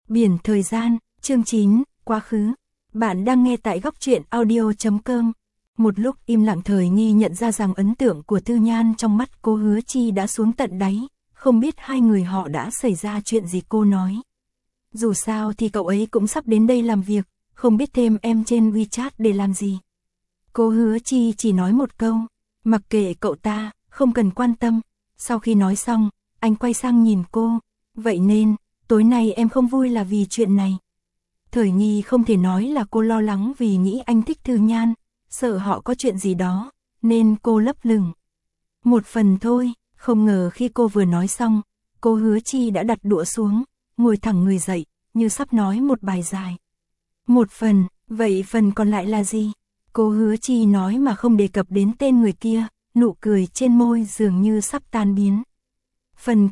Biển thời gian, chương 9, quá khứ. Bạn đang nghe tại góc truyện audio.com. Một lúc im lặng Thời Nghi nhận ra rằng ấn tượng của Thư Nhan trong mắt cô Hứa Chi đã xuống tận đáy, không biết hai người họ đã xảy ra chuyện gì cô nói. Dù sao thì cậu ấy cũng sắp đến đây làm việc, không biết thêm em trên WeChat để làm gì. Cô Hứa Chi chỉ nói một câu, mặc kệ cậu ta, không cần quan tâm. Sau khi nói xong, anh quay sang nhìn cô, vậy nên, tối nay em không vui là vì chuyện này. Thời Nghi không thể nói là cô lo lắng vì nghĩ anh thích Thư Nhan, sợ họ có chuyện gì đó, nên cô lấp lửng. Một phần thôi, không ngờ khi cô vừa nói xong, cô Hứa Chi đã đặt đũa xuống, ngồi thẳng người dậy, như sắp nói một bài dài. Một phần, vậy phần còn lại là gì? Cô Hứa Chi nói mà không đề cập đến tên người kia, nụ cười trên môi dường như sắp tan biến. Phần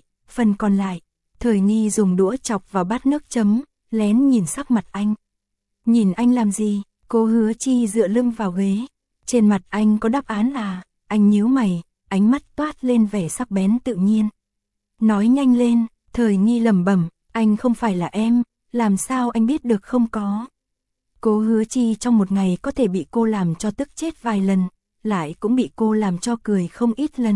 còn lại, Thời Nghi dùng đũa chọc vào bát nước chấm, lén nhìn sắc mặt anh. Nhìn anh làm gì? Cô Hứa Chi dựa lưng vào ghế. Trên mặt anh có đáp án à? Anh nhíu mày, ánh mắt toát lên vẻ sắc bén tự nhiên. Nói nhanh lên, Thời Nghi lẩm bẩm, anh không phải là em, làm sao anh biết được không có. Cô Hứa Chi trong một ngày có thể bị cô làm cho tức chết vài lần, lại cũng bị cô làm cho cười không ít lần.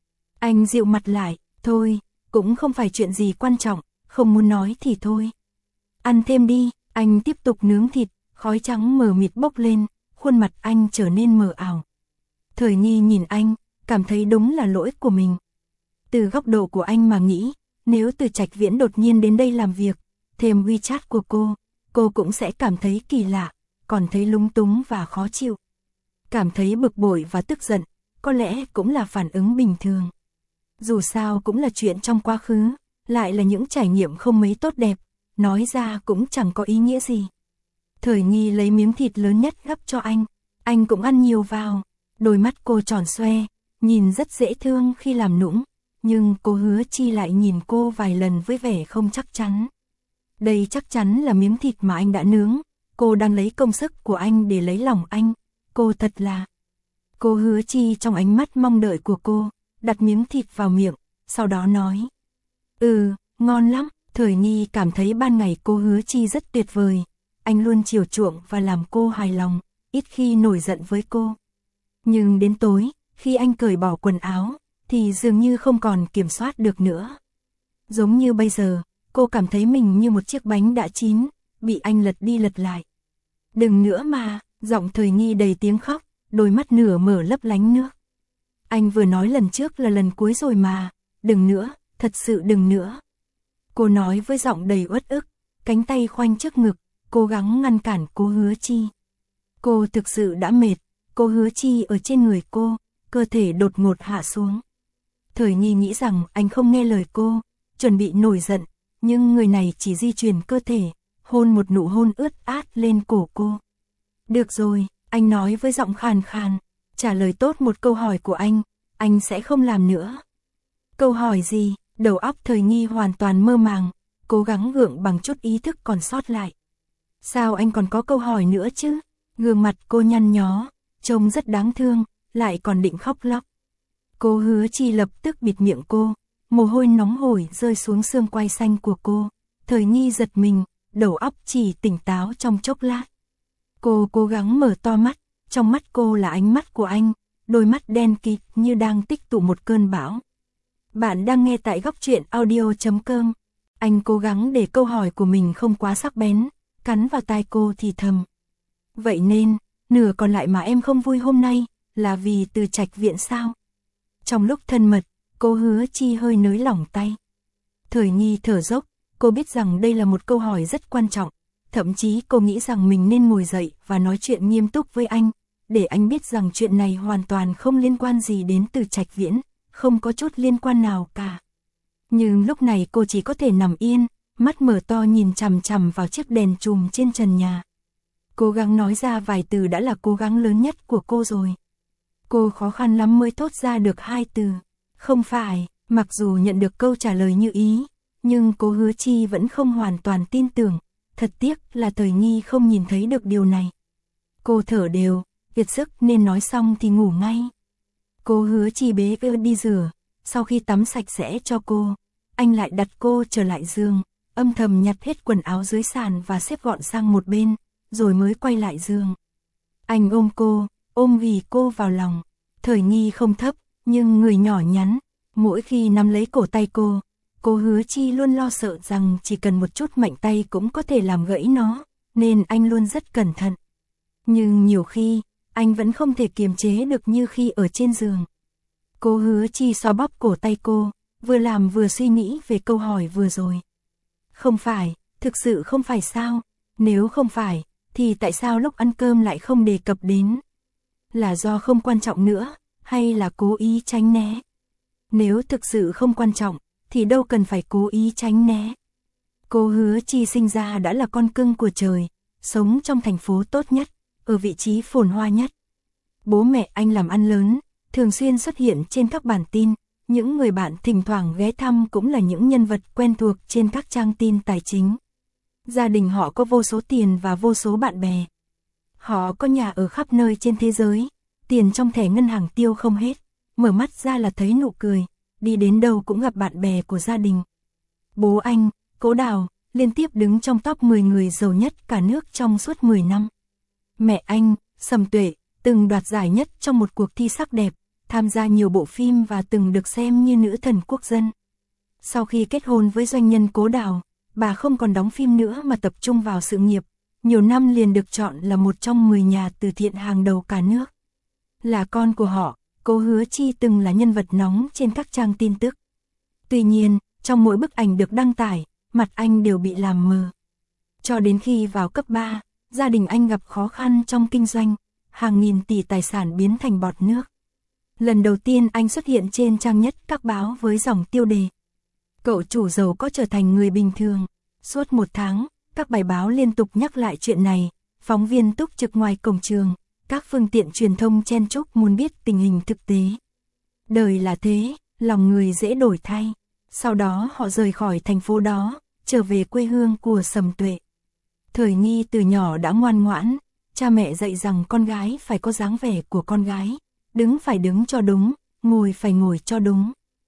Anh dịu mặt lại, thôi, cũng không phải chuyện gì quan trọng, không muốn nói thì thôi. Ăn thêm đi, anh tiếp tục nướng thịt, khói trắng mờ mịt bốc lên, khuôn mặt anh trở nên mờ ảo. Thời Nghi nhìn anh, cảm thấy đúng là lỗi của mình. Từ góc độ của anh mà nghĩ, nếu Từ Trạch Viễn đột nhiên đến đây làm việc, thêm WeChat của cô cũng sẽ cảm thấy kỳ lạ, còn thấy lúng túng và khó chịu. Cảm thấy bực bội và tức giận, có lẽ cũng là phản ứng bình thường. Dù sao cũng là chuyện trong quá khứ, lại là những trải nghiệm không mấy tốt đẹp, nói ra cũng chẳng có ý nghĩa gì. Thời Nghi lấy miếng thịt lớn nhất gắp cho anh cũng ăn nhiều vào. Đôi mắt cô tròn xoe, nhìn rất dễ thương khi làm nũng, nhưng cô Hứa Chi lại nhìn cô vài lần với vẻ không chắc chắn. Đây chắc chắn là miếng thịt mà anh đã nướng, cô đang lấy công sức của anh để lấy lòng anh, cô thật là... Cô Hứa Chi trong ánh mắt mong đợi của cô, đặt miếng thịt vào miệng, sau đó nói. Ngon lắm. Thời Nghi cảm thấy ban ngày cô Hứa Chi rất tuyệt vời, anh luôn chiều chuộng và làm cô hài lòng, ít khi nổi giận với cô. Nhưng đến tối, khi anh cởi bỏ quần áo, thì dường như không còn kiểm soát được nữa. Giống như bây giờ, cô cảm thấy mình như một chiếc bánh đã chín, bị anh lật đi lật lại. Đừng nữa mà, giọng Thời Nghi đầy tiếng khóc, đôi mắt nửa mở lấp lánh nước. Anh vừa nói lần trước là lần cuối rồi mà, đừng nữa, thật sự đừng nữa. Cô nói với giọng đầy uất ức, cánh tay khoanh trước ngực, cố gắng ngăn cản cô Hứa Chi. Cô thực sự đã mệt, cô Hứa Chi ở trên người cô, cơ thể đột ngột hạ xuống. Thời Nghi nghĩ rằng anh không nghe lời cô, chuẩn bị nổi giận, nhưng người này chỉ di chuyển cơ thể, hôn một nụ hôn ướt át lên cổ cô. Được rồi, anh nói với giọng khàn khàn, trả lời tốt một câu hỏi của anh sẽ không làm nữa. Câu hỏi gì? Đầu óc Thời Nghi hoàn toàn mơ màng, cố gắng gượng bằng chút ý thức còn sót lại. Sao anh còn có câu hỏi nữa chứ? Gương mặt cô nhăn nhó, trông rất đáng thương, lại còn định khóc lóc. Cô Hứa Chi lập tức bịt miệng cô, mồ hôi nóng hổi rơi xuống xương quai xanh của cô. Thời Nghi giật mình, đầu óc chỉ tỉnh táo trong chốc lát. Cô cố gắng mở to mắt, trong mắt cô là ánh mắt của anh, đôi mắt đen kịt như đang tích tụ một cơn bão. Bạn đang nghe tại góc truyện audio.com. Anh cố gắng để câu hỏi của mình không quá sắc bén, cắn vào tai cô thì thầm. Vậy nên, nửa còn lại mà em không vui hôm nay, là vì Từ Trạch Viện sao? Trong lúc thân mật, cô Hứa Chi hơi nới lỏng tay. Thời Nghi thở dốc, cô biết rằng đây là một câu hỏi rất quan trọng, thậm chí cô nghĩ rằng mình nên ngồi dậy và nói chuyện nghiêm túc với anh, để anh biết rằng chuyện này hoàn toàn không liên quan gì đến Từ Trạch Viễn, không có chút liên quan nào cả. Nhưng lúc này cô chỉ có thể nằm yên, mắt mở to nhìn chằm chằm vào chiếc đèn chùm trên trần nhà. Cố gắng nói ra vài từ đã là cố gắng lớn nhất của cô rồi. Cô khó khăn lắm mới thốt ra được hai từ. Không phải, mặc dù nhận được câu trả lời như ý, nhưng cô Hứa Chi vẫn không hoàn toàn tin tưởng. Thật tiếc là Thời Nghi không nhìn thấy được điều này. Cô thở đều, kiệt sức nên nói xong thì ngủ ngay. Cô Hứa Chi bế cô đi rửa, sau khi tắm sạch sẽ cho cô, anh lại đặt cô trở lại giường, âm thầm nhặt hết quần áo dưới sàn và xếp gọn sang một bên, rồi mới quay lại giường. Anh ôm cô, ôm ghì cô vào lòng. Thời nghi không thấp, nhưng người nhỏ nhắn. Mỗi khi nắm lấy cổ tay cô Hứa Chi luôn lo sợ rằng chỉ cần một chút mạnh tay cũng có thể làm gãy nó, nên anh luôn rất cẩn thận. Nhưng nhiều khi, anh vẫn không thể kiềm chế được như khi ở trên giường. Cô Hứa Chi xoa bóp cổ tay cô, vừa làm vừa suy nghĩ về câu hỏi vừa rồi. Không phải, thực sự không phải sao? Nếu không phải, thì tại sao lúc ăn cơm lại không đề cập đến? Là do không quan trọng nữa, hay là cố ý tránh né? Nếu thực sự không quan trọng, thì đâu cần phải cố ý tránh né. Cô Hứa Chi sinh ra đã là con cưng của trời, sống trong thành phố tốt nhất, ở vị trí phồn hoa nhất. Bố mẹ anh làm ăn lớn, thường xuyên xuất hiện trên các bản tin, những người bạn thỉnh thoảng ghé thăm cũng là những nhân vật quen thuộc trên các trang tin tài chính. Gia đình họ có vô số tiền và vô số bạn bè. Họ có nhà ở khắp nơi trên thế giới, tiền trong thẻ ngân hàng tiêu không hết, mở mắt ra là thấy nụ cười, đi đến đâu cũng gặp bạn bè của gia đình. Bố anh, Cố Đào, liên tiếp đứng trong top 10 người giàu nhất cả nước trong suốt 10 năm. Mẹ anh, Sầm Tuệ, từng đoạt giải nhất trong một cuộc thi sắc đẹp, tham gia nhiều bộ phim và từng được xem như nữ thần quốc dân. Sau khi kết hôn với doanh nhân Cố Đào, bà không còn đóng phim nữa mà tập trung vào sự nghiệp, nhiều năm liền được chọn là một trong 10 nhà từ thiện hàng đầu cả nước. Là con của họ, cô Hứa Chi từng là nhân vật nóng trên các trang tin tức. Tuy nhiên, trong mỗi bức ảnh được đăng tải, mặt anh đều bị làm mờ. Cho đến khi vào cấp 3, gia đình anh gặp khó khăn trong kinh doanh, hàng nghìn tỷ tài sản biến thành bọt nước. Lần đầu tiên anh xuất hiện trên trang nhất các báo với dòng tiêu đề: cậu chủ giàu có trở thành người bình thường. Suốt một tháng, các bài báo liên tục nhắc lại chuyện này, phóng viên túc trực ngoài cổng trường, các phương tiện truyền thông chen chúc muốn biết tình hình thực tế. Đời là thế, lòng người dễ đổi thay. Sau đó họ rời khỏi thành phố đó, trở về quê hương của Sầm Tuệ. Thời nghi từ nhỏ đã ngoan ngoãn, cha mẹ dạy rằng con gái phải có dáng vẻ của con gái, đứng phải đứng cho đúng, ngồi phải ngồi cho đúng.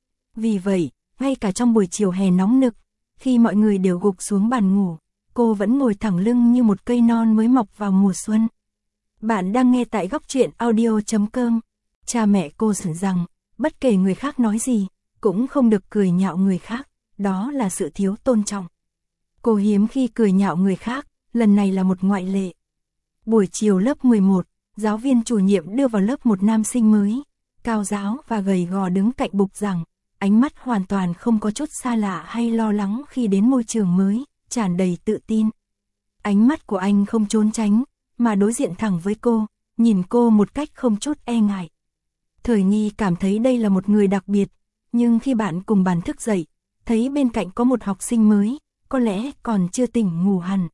Vì vậy, ngay cả trong buổi chiều hè nóng nực, khi mọi người đều gục xuống bàn ngủ, cô vẫn ngồi thẳng lưng như một cây non mới mọc vào mùa xuân. Bạn đang nghe tại Góc Truyện Audio.com. Cha mẹ cô dặn rằng, bất kể người khác nói gì, cũng không được cười nhạo người khác, đó là sự thiếu tôn trọng. Cô hiếm khi cười nhạo người khác, lần này là một ngoại lệ. Buổi chiều lớp 11, giáo viên chủ nhiệm đưa vào lớp một nam sinh mới, cao ráo và gầy gò đứng cạnh bục giảng, ánh mắt hoàn toàn không có chút xa lạ hay lo lắng khi đến môi trường mới, tràn đầy tự tin. Ánh mắt của anh không trốn tránh, mà đối diện thẳng với cô, nhìn cô một cách không chút e ngại. Thời nghi cảm thấy đây là một người đặc biệt, nhưng khi bạn cùng bàn thức dậy, thấy bên cạnh có một học sinh mới, có lẽ còn chưa tỉnh ngủ hẳn.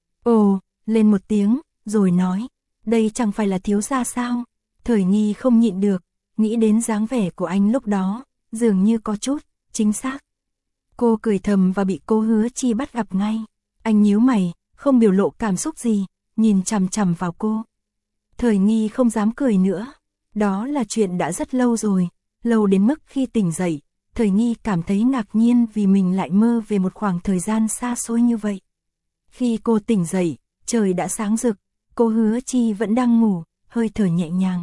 Ồ, lên một tiếng, rồi nói, đây chẳng phải là thiếu gia sao? Thời nghi không nhịn được, nghĩ đến dáng vẻ của anh lúc đó, dường như có chút, chính xác. Cô cười thầm và bị cô Hứa Chi bắt gặp ngay. Anh nhíu mày, không biểu lộ cảm xúc gì, nhìn chằm chằm vào cô. Thời nghi không dám cười nữa. Đó là chuyện đã rất lâu rồi, lâu đến mức khi tỉnh dậy, Thời nghi cảm thấy ngạc nhiên vì mình lại mơ về một khoảng thời gian xa xôi như vậy. Khi cô tỉnh dậy, trời đã sáng rực, cô Hứa Chi vẫn đang ngủ, hơi thở nhẹ nhàng.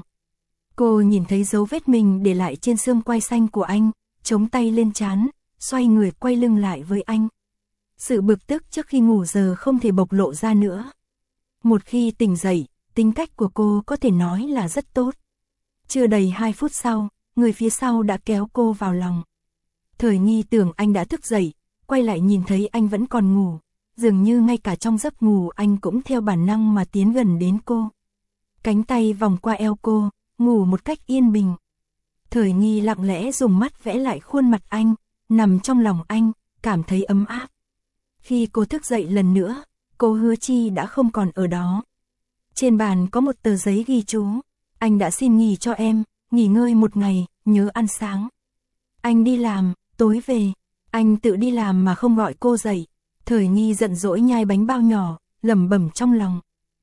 Cô nhìn thấy dấu vết mình để lại trên xương quai xanh của anh, chống tay lên trán, xoay người quay lưng lại với anh. Sự bực tức trước khi ngủ giờ không thể bộc lộ ra nữa. Một khi tỉnh dậy, tính cách của cô có thể nói là rất tốt. Chưa đầy 2 phút sau, người phía sau đã kéo cô vào lòng. Thời nghi tưởng anh đã thức dậy, quay lại nhìn thấy anh vẫn còn ngủ. Dường như ngay cả trong giấc ngủ anh cũng theo bản năng mà tiến gần đến cô. Cánh tay vòng qua eo cô, ngủ một cách yên bình. Thời nghi lặng lẽ dùng mắt vẽ lại khuôn mặt anh, nằm trong lòng anh, cảm thấy ấm áp. Khi cô thức dậy lần nữa, cô Hứa Chi đã không còn ở đó. Trên bàn có một tờ giấy ghi chú, anh đã xin nghỉ cho em, nghỉ ngơi một ngày, nhớ ăn sáng. Anh đi làm, tối về, anh tự đi làm mà không gọi cô dậy. Thời nghi giận dỗi nhai bánh bao nhỏ, lẩm bẩm trong lòng.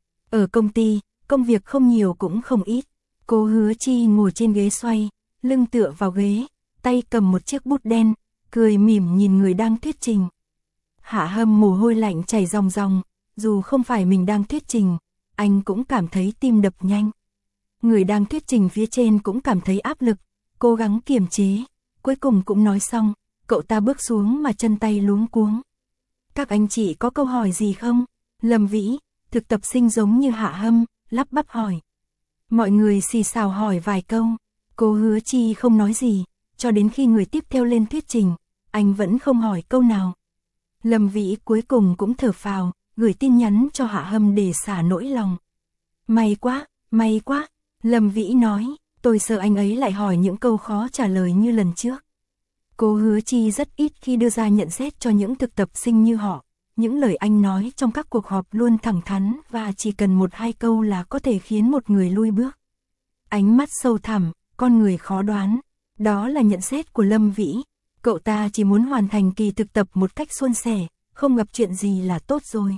Ở công ty, công việc không nhiều cũng không ít. Cô Hứa Chi ngồi trên ghế xoay, lưng tựa vào ghế, tay cầm một chiếc bút đen, cười mỉm nhìn người đang thuyết trình. Hạ Hâm mồ hôi lạnh chảy ròng ròng, dù không phải mình đang thuyết trình, anh cũng cảm thấy tim đập nhanh. Người đang thuyết trình phía trên cũng cảm thấy áp lực, cố gắng kiềm chế, cuối cùng cũng nói xong, cậu ta bước xuống mà chân tay luống cuống. Các anh chị có câu hỏi gì không? Lâm Vĩ, thực tập sinh giống như Hạ Hâm, lắp bắp hỏi. Mọi người xì xào hỏi vài câu, cô Hứa Chi không nói gì, cho đến khi người tiếp theo lên thuyết trình, anh vẫn không hỏi câu nào. Lâm Vĩ cuối cùng cũng thở phào, gửi tin nhắn cho Hạ Hâm để xả nỗi lòng. May quá, Lâm Vĩ nói, tôi sợ anh ấy lại hỏi những câu khó trả lời như lần trước. Cô Hứa Chi rất ít khi đưa ra nhận xét cho những thực tập sinh như họ. Những lời anh nói trong các cuộc họp luôn thẳng thắn và chỉ cần 1-2 câu là có thể khiến một người lui bước. Ánh mắt sâu thẳm, con người khó đoán. Đó là nhận xét của Lâm Vĩ. Cậu ta chỉ muốn hoàn thành kỳ thực tập một cách suôn sẻ, không gặp chuyện gì là tốt rồi.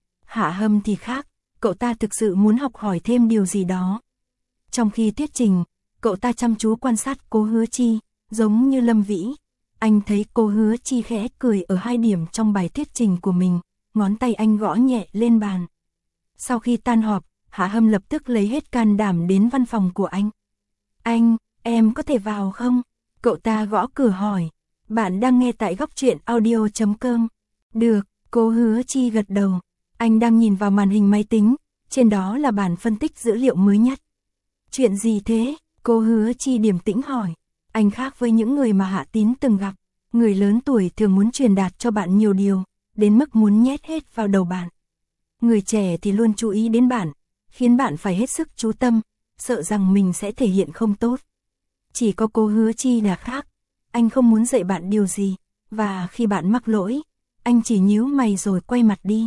Hạ Hâm thì khác, cậu ta thực sự muốn học hỏi thêm điều gì đó. Trong khi thuyết trình, cậu ta chăm chú quan sát cô Hứa Chi, giống như Lâm Vĩ. Anh thấy cô Hứa Chi khẽ cười ở 2 điểm trong bài thuyết trình của mình, ngón tay anh gõ nhẹ lên bàn. Sau khi tan họp, Hạ Hâm lập tức lấy hết can đảm đến văn phòng của anh. Anh, em có thể vào không? Cậu ta gõ cửa hỏi. Bạn đang nghe tại Góc Truyện Audio.com. Được, cô Hứa Chi gật đầu. Anh đang nhìn vào màn hình máy tính, trên đó là bản phân tích dữ liệu mới nhất. Chuyện gì thế? Cô Hứa Chi điềm tĩnh hỏi. Anh khác với những người mà Hạ Tín từng gặp. Người lớn tuổi thường muốn truyền đạt cho bạn nhiều điều, đến mức muốn nhét hết vào đầu bạn. Người trẻ thì luôn chú ý đến bạn, khiến bạn phải hết sức chú tâm, sợ rằng mình sẽ thể hiện không tốt. Chỉ có cô Hứa Chi là khác. Anh không muốn dạy bạn điều gì, và khi bạn mắc lỗi, anh chỉ nhíu mày rồi quay mặt đi.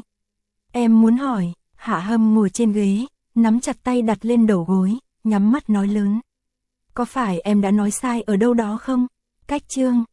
Em muốn hỏi, Hạ Hâm ngồi trên ghế, nắm chặt tay đặt lên đầu gối, nhắm mắt nói lớn. Có phải em đã nói sai ở đâu đó không? Cách chương